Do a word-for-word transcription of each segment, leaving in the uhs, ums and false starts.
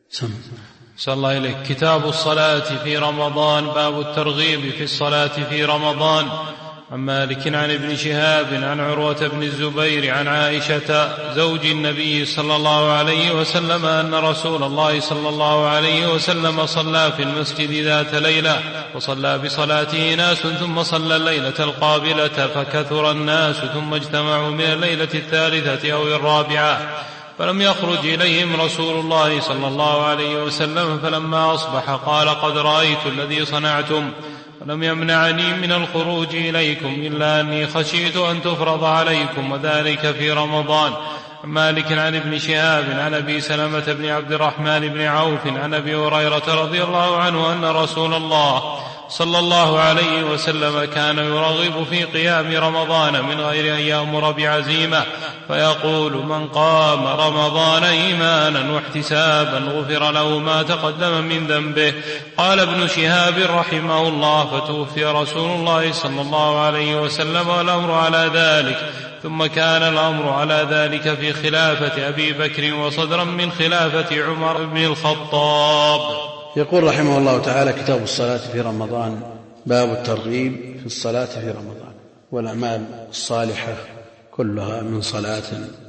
سم صلى الله إليك. كتاب الصلاة في رمضان. باب الترغيب في الصلاة في رمضان. عن مالك عن ابن شهاب عن عروة بن الزبير عن عائشة زوج النبي صلى الله عليه وسلم أن رسول الله صلى الله عليه وسلم صلى في المسجد ذات ليلة، وصلى بصلاته ناس ثم صلى الليلة القابلة فكثر الناس، ثم اجتمعوا من الليلة الثالثة أو الرابعة فلم يخرج إليهم رسول الله صلى الله عليه وسلم، فلما أصبح قال قد رأيت الذي صنعتم، ولم يمنعني من الخروج إليكم إلا أني خشيت أن تفرض عليكم، وذلك في رمضان. مالك عن ابن شهاب عن أبي سلمة بن عبد الرحمن بن عوف عن أبي هريرة رضي الله عنه أن رسول الله صلى الله عليه وسلم كان يرغب في قيام رمضان من غير أن يأمر بعزيمة، فيقول من قام رمضان إيمانا واحتسابا غفر له ما تقدم من ذنبه. قال ابن شهاب رحمه الله فتوفي رسول الله صلى الله عليه وسلم والأمر على ذلك، ثم كان الأمر على ذلك في خلافة أبي بكر وصدرا من خلافة عمر بن الخطاب. يقول رحمه الله تعالى: كتاب الصلاة في رمضان. باب الترغيب في الصلاة في رمضان. والأعمال الصالحة كلها من صلاة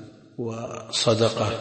وصدقة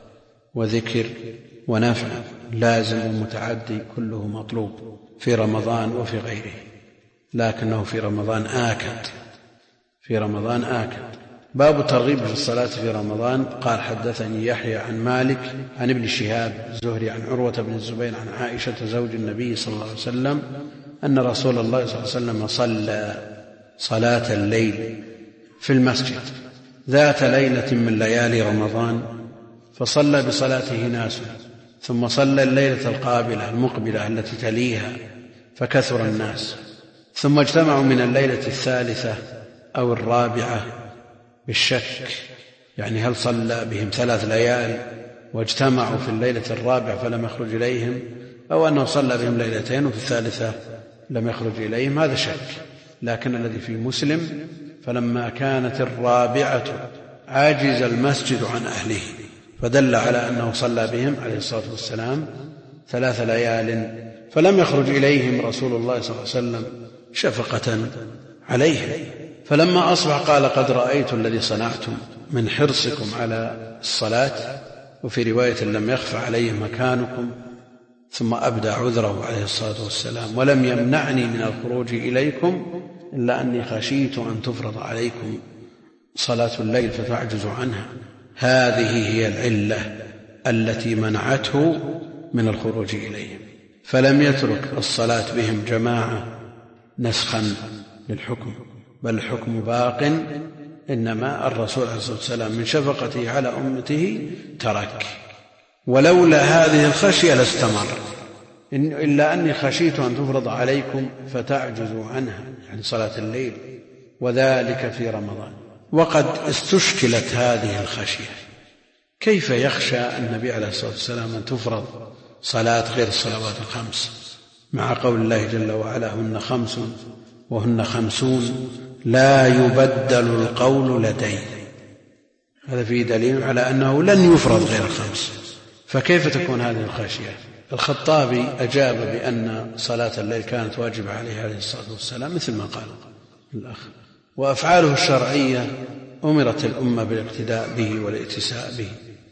وذكر ونفع لازم ومتعدي كله مطلوب في رمضان وفي غيره، لكنه في رمضان آكد في رمضان آكد. باب الترغيب في الصلاة في رمضان. قال: حدثني يحيى عن مالك عن ابن شهاب الزهري عن عروة بن الزبير عن عائشة زوج النبي صلى الله عليه وسلم أن رسول الله صلى الله عليه وسلم صلى صلاة الليل في المسجد ذات ليلة من ليالي رمضان، فصلى بصلاته ناس، ثم صلى الليلة القابلة المقبلة التي تليها فكثر الناس، ثم اجتمعوا من الليلة الثالثة أو الرابعة بالشك، يعني هل صلى بهم ثلاث ليال واجتمعوا في الليلة الرابعة فلم يخرج إليهم، أو أنه صلى بهم ليلتين وفي الثالثة لم يخرج إليهم، هذا شك. لكن الذي في مسلم: فلما كانت الرابعة عاجز المسجد عن أهله، فدل على أنه صلى بهم عليه الصلاة والسلام ثلاث ليال فلم يخرج إليهم رسول الله صلى الله عليه وسلم شفقة عليهم. فلما أصبح قال: قد رأيت الذي صنعتم من حرصكم على الصلاة، وفي رواية لم يخف عليه مكانكم، ثم أبدى عذره عليه الصلاة والسلام: ولم يمنعني من الخروج إليكم إلا أني خشيت أن تفرض عليكم صلاة الليل فتعجزوا عنها. هذه هي العلة التي منعته من الخروج إليهم، فلم يترك الصلاة بهم جماعة نسخا للحكم، بل الحكم باق، إنما الرسول عليه الصلاة والسلام من شفقته على أمته ترك. ولولا هذه الخشية لاستمر، إلا أني خشيت أن تفرض عليكم فتعجزوا عنها، يعني صلاة الليل، وذلك في رمضان. وقد استشكلت هذه الخشية، كيف يخشى النبي عليه الصلاة والسلام أن تفرض صلاة غير الصلوات الخمس، مع قول الله جل وعلا: هن خمس وهن خمسون لا يبدل القول لدي. هذا فيه دليل على أنه لن يفرض غير الخمس، فكيف تكون هذه الخشية؟ الخطابي أجاب بأن صلاة الليل كانت واجبة عليه عليه الصلاة والسلام مثل ما قال الأخ، وأفعاله الشرعية أمرت الأمة بالاقتداء به والاتساء به،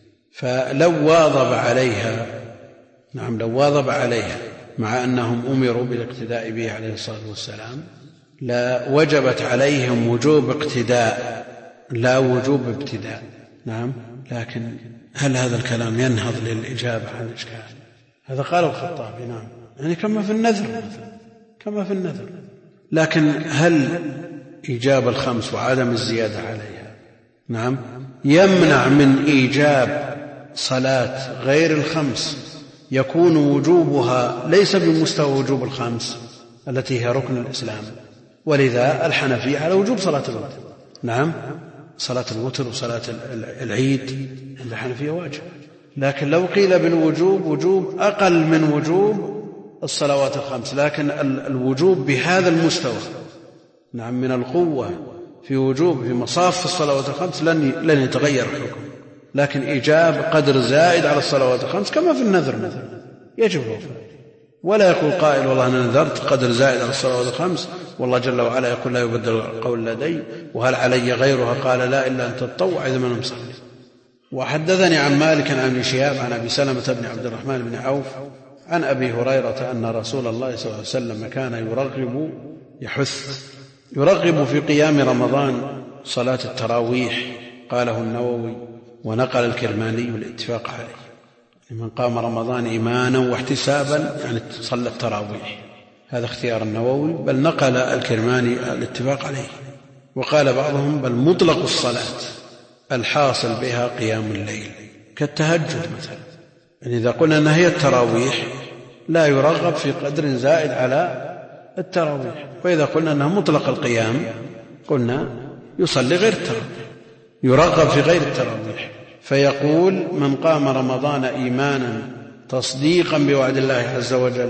فلو واظب عليها نعم لو واظب عليها مع أنهم أمروا بالاقتداء به عليه الصلاة والسلام لا وجبت عليهم وجوب اقتداء لا وجوب ابتداء. نعم، لكن هل هذا الكلام ينهض للإجابة عن الإشكال؟ هذا قال الخطابي. نعم، يعني كما في النذر كما في النذر لكن هل إيجاب الخمس وعدم الزيادة عليها نعم يمنع من إيجاب صلاة غير الخمس يكون وجوبها ليس بمستوى وجوب الخمس التي هي ركن الإسلام؟ ولذا الحنفية على وجوب صلاة الوتر. نعم، صلاة الوتر وصلاة العيد عند الحنفية واجب، لكن لو قيل بالوجوب وجوب أقل من وجوب الصلوات الخمس، لكن الوجوب بهذا المستوى نعم من القوة في وجوب في مصاف الصلوات الخمس لن لن يتغير الحكم، لكن إيجاب قدر زائد على الصلوات الخمس كما في النذر مثلا يجب الوفاء. ولا يقول قائل والله أنا نذرت قدر زائد على الصلوات الخمس والله جل وعلا يقول لا يبدل القول لدي وهل علي غيرها، قال لا إلا أن تتطوع إذا ما نمصلي. وحدثني عن مالك عن ابن شهاب عن أبي سلمة بن عبد الرحمن بن عوف عن أبي هريرة أن رسول الله صلى الله عليه وسلم كان يرغب يحث يرغب في قيام رمضان صلاة التراويح، قاله النووي ونقل الكرماني الاتفاق عليه. من قام رمضان إيمانا واحتسابا يعني صلى التراويح، هذا اختيار النووي، بل نقل الكرماني الاتفاق عليه. وقال بعضهم بل مطلق الصلاة الحاصل بها قيام الليل كالتهجد مثلا، يعني إذا قلنا أن هي التراويح لا يرغب في قدر زائد على التراويح، وإذا قلنا أنها مطلق القيام قلنا يصلي غير التراويح، يرغب في غير التراويح. فيقول من قام رمضان إيمانا تصديقا بوعد الله عز وجل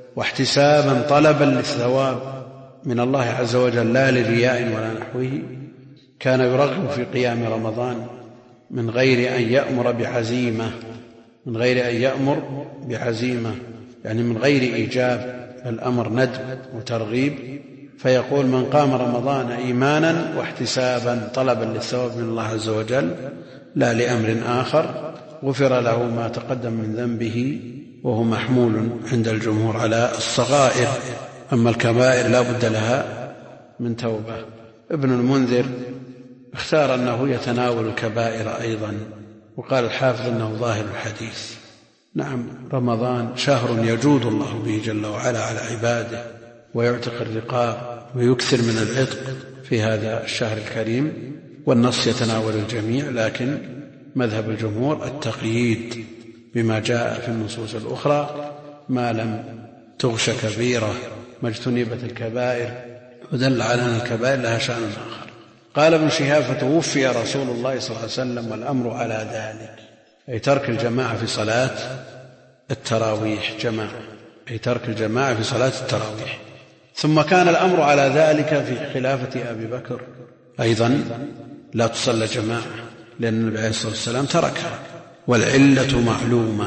واحتسابا طلبا للثواب من الله عز وجل لا لرياء ولا نحوه، كان يرغب في قيام رمضان من غير أن يأمر بعزيمة من غير أن يأمر بعزيمة يعني من غير إيجاب، الأمر ندب وترغيب. فيقول من قام رمضان إيمانا واحتسابا طلبا للثواب من الله عز وجل لا لأمر آخر غفر له ما تقدم من ذنبه، وهو محمول عند الجمهور على الصغائر، أما الكبائر لا بد لها من توبة. ابن المنذر اختار أنه يتناول الكبائر أيضا، وقال الحافظ أنه ظاهر الحديث. نعم، رمضان شهر يجود الله به جل وعلا على عباده ويعتق الرقاب ويكثر من العتق في هذا الشهر الكريم، والنص يتناول الجميع، لكن مذهب الجمهور التقييد بما جاء في النصوص الأخرى ما لم تغش كبيرة ما اجتنبت الكبائر، ودل على أن الكبائر لها شأن آخر. قال ابن شهاب فتوفي رسول الله صلى الله عليه وسلم والأمر على ذلك، أي ترك الجماعة في صلاة التراويح جماعة أي ترك الجماعة في صلاة التراويح. ثم كان الأمر على ذلك في خلافة أبي بكر أيضا لا تصلى جماعة، لأن النبي عليه الصلاة والسلام تركها، والعلة معلومة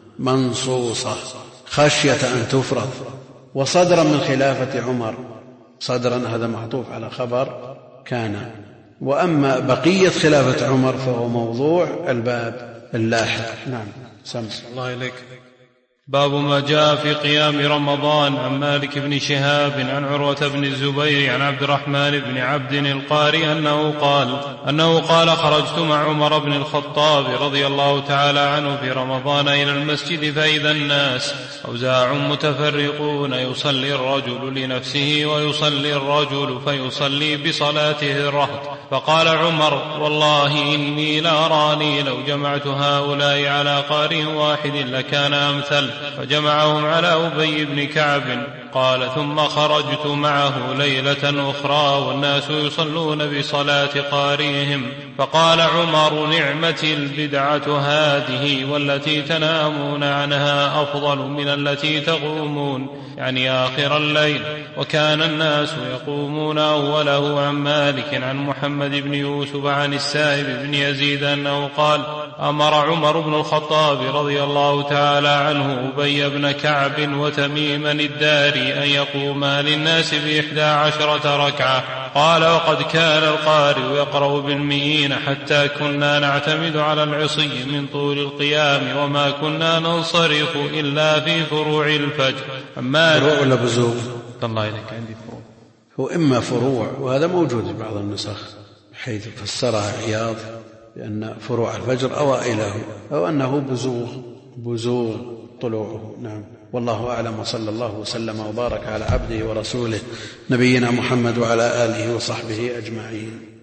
منصوصة خشية أن تفرض. وصدرا من خلافة عمر، صدرا هذا معطوف على خبر كان. وأما بقية خلافة عمر فهو موضوع الباب اللاحق. نعم سمس الله إليك. باب ما جاء في قيام رمضان. عن مالك بن شهاب عن عروة بن الزبير عن عبد الرحمن بن عبد القاري أنه قال أنه قال خرجت مع عمر بن الخطاب رضي الله تعالى عنه في رمضان إلى المسجد فإذا الناس أوزاع متفرقون، يصلي الرجل لنفسه ويصلي الرجل فيصلي بصلاته الرهط. فقال عمر والله إني لأراني لو جمعت هؤلاء على قارئ واحد لكان أمثل، فجمعهم على أبي بن كعب. قال ثم خرجت معه ليلة أخرى والناس يصلون بصلاة قارئهم، فقال عمر نعمة البدعة هذه والتي تنامون عنها أفضل من التي تقومون، يعني آخر الليل. وكان الناس يقومون أوله. عن مالك عن محمد بن يوسف عن السائب بن يزيد أنه قال أمر عمر بن الخطاب رضي الله تعالى عنه أبي بن كعب وتميما الداري أن يقوما للناس بإحدى عشرة ركعة. قال وقد كان القارئ يقرأ بالمئين حتى كنا نعتمد على العصي من طول القيام، وما كنا ننصرف إلا في فروع الفجر. أما فروع ولا بزوغ؟ الله إليك عندي فروع، هو إما فروع، وهذا موجود في بعض النسخ حيث فسرها عياض بأن فروع الفجر أوائله، أو أنه بزوغ بزوغ طلوعه. نعم والله أعلم، وصلى الله وسلم وبارك على عبده ورسوله نبينا محمد وعلى آله وصحبه أجمعين.